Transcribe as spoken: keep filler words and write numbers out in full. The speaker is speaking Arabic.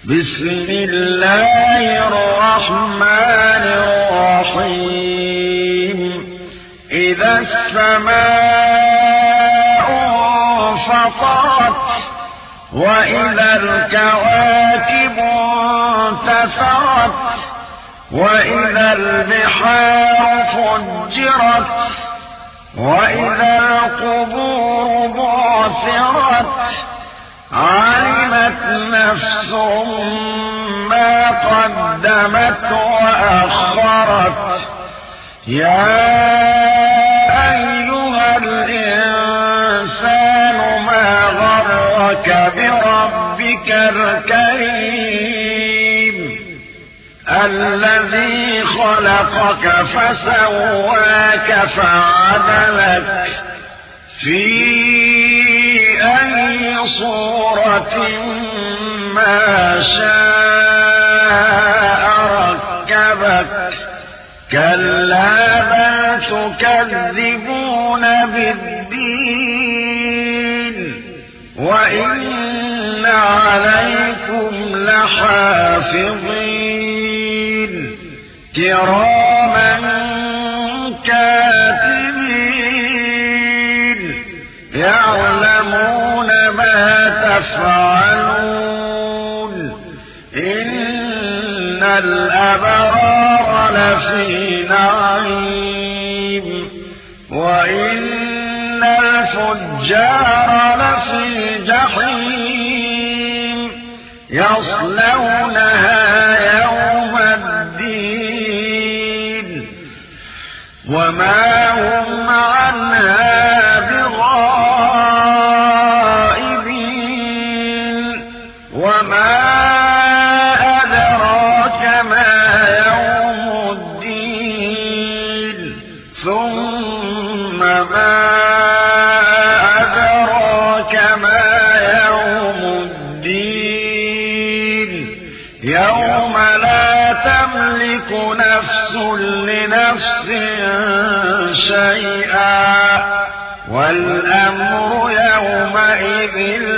بسم الله الرحمن الرحيم إذا السماء انفطرت وإذا الكواكب انتثرت وإذا البحار فجرت وإذا القبور بعثرت علمت نفس ما قدمت وأخرت يا أيها الإنسان ما غرك بربك الكريم الذي خلقك فسواك فعدلك في أي صورة ما شاء ركبك كلا بل تكذبون بالدين وإن عليكم لحافظين كراما كاتبين يعلمون ما تفعلون إن الأبرار لفي نعيم وإن الفجار لفي جحيم يصلونها يوم الدين وما هم عنها بغائبين وما أدراك ما يوم الدين ثم ما أدراك ما يوم الدين يوم لا تملك نفس لنفس شيئا والأمر يومئذ